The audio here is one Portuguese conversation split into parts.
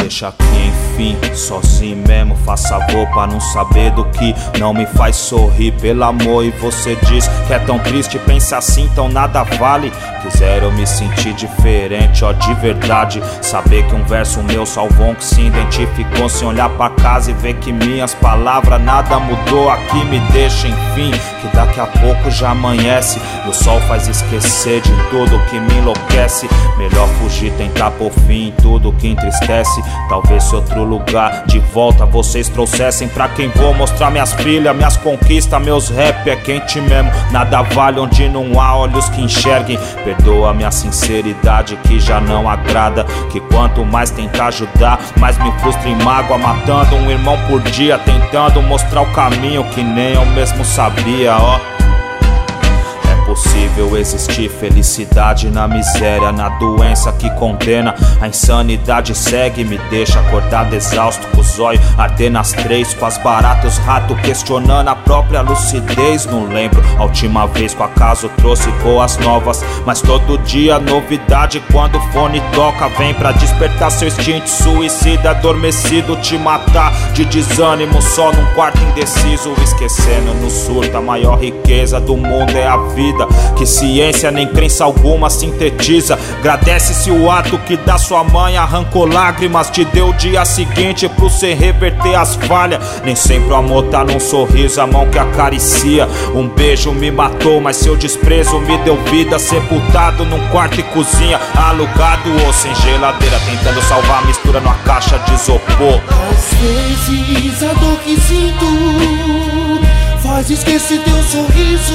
deixa aqui enfim, sozinho mesmo, faz favor pra não saber do que não me faz sorrir, pelo amor. E você diz que é tão triste, pensa assim, então nada vale. Quiser eu me sentir diferente, ó, de verdade. Saber que um verso meu salvou um que se identificou, sem olhar pra casa e ver que minhas palavras nada mudou. Aqui me deixa enfim, que daqui a pouco já amanhece e o sol faz esquecer de tudo que me enlouquece. Melhor fugir, tentar pôr fim em tudo que entristece. Talvez se outro lugar de volta vocês trouxessem, pra quem vou mostrar minhas filhas, minhas conquistas, meus rap é quente mesmo. Nada vale onde não há olhos que enxerguem. Perdoa minha sinceridade que já não agrada, que quanto mais tentar ajudar, mais me frustra em mágoa. Matando um irmão por dia, tentando mostrar o caminho que nem eu mesmo sabia, ó. É possível existir felicidade na miséria, na doença que condena. A insanidade segue, me deixa acordado exausto, com os olhos ardendo nas três, com as baratas, os ratos questionando a própria lucidez. Não lembro a última vez que o acaso trouxe boas novas, mas todo dia novidade. Quando o fone toca, vem pra despertar seu instinto suicida, adormecido, te matar de desânimo só num quarto indeciso. Esquecendo no surto, a maior riqueza do mundo é a vida, que ciência nem crença alguma sintetiza. Agradece-se o ato que da sua mãe arrancou lágrimas, te deu o dia seguinte pro cê reverter as falhas. Nem sempre o amor tá num sorriso, a mão que acaricia. Um beijo me matou, mas seu desprezo me deu vida. Sepultado num quarto e cozinha, alugado ou sem geladeira, tentando salvar a mistura numa caixa de isopor. Às vezes a dor que sinto faz esquecer teu sorriso,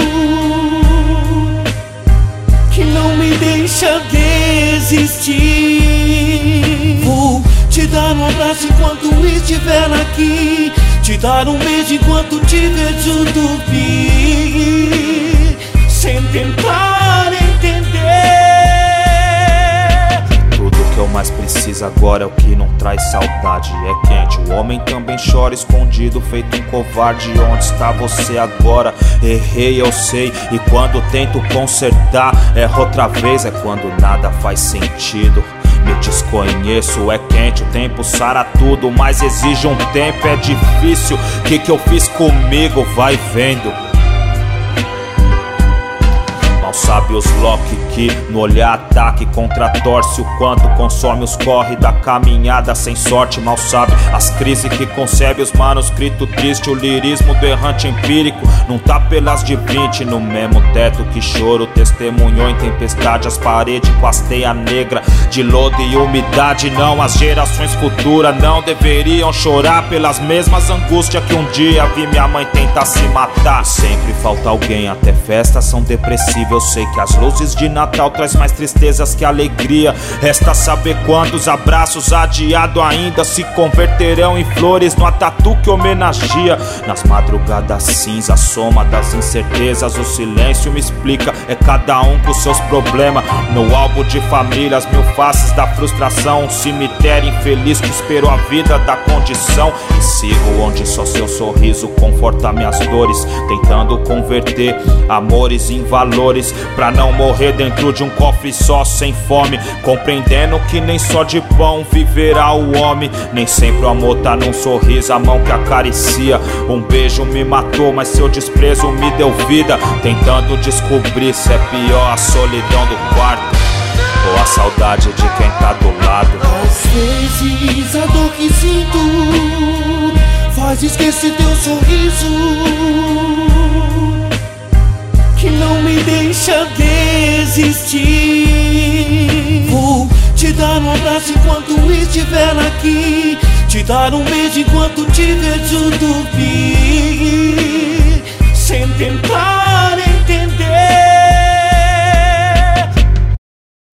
que não me deixa desistir. Vou te dar um abraço enquanto estiver aqui, te dar um beijo enquanto te vejo dormir, sem tentar entender. Tudo que eu mais preciso agora é o que não traz saudade. É quente, o homem também chora escondido, feito um covarde. Onde está você agora? Errei, eu sei, e quando tento consertar, erro outra vez. É quando nada faz sentido, me desconheço. É quente, o tempo sara tudo, mas exige um tempo. É difícil, que eu fiz comigo? Vai vendo. Mal sabe os Loki que no olhar ataque contra-torce, o quanto consome os corre da caminhada sem sorte. Mal sabe as crises que concebe os manuscritos triste, o lirismo do errante empírico não tá pelas de 20 no mesmo teto que choro testemunhou em tempestade. As paredes com as teias negras de lodo e umidade. Não, as gerações futuras não deveriam chorar pelas mesmas angústias que um dia vi minha mãe tentar se matar. Sempre falta alguém, até festas são depressivas. Eu sei que as luzes de Natal traz mais tristezas que alegria. Resta saber quantos abraços adiados ainda se converterão em flores numa tatu que homenageia. Nas madrugadas cinzas, soma das incertezas, o silêncio me explica. É cada um com seus problemas. No álbum de famílias, mil faces da frustração. Um cemitério infeliz que esperou a vida da condição. E sigo onde só seu sorriso conforta minhas dores, tentando converter amores em valores, pra não morrer dentro de um cofre só sem fome. Compreendendo que nem só de pão viverá o homem. Nem sempre o amor tá num sorriso, a mão que acaricia. Um beijo me matou, mas seu desprezo me deu vida. Tentando descobrir se é pior a solidão do quarto ou a saudade de quem tá do lado. Às vezes a dor que sinto faz esquecer teu sorriso, que não me deixa desistir. Vou te dar um abraço enquanto estiver aqui, te dar um beijo enquanto te vejo dormir,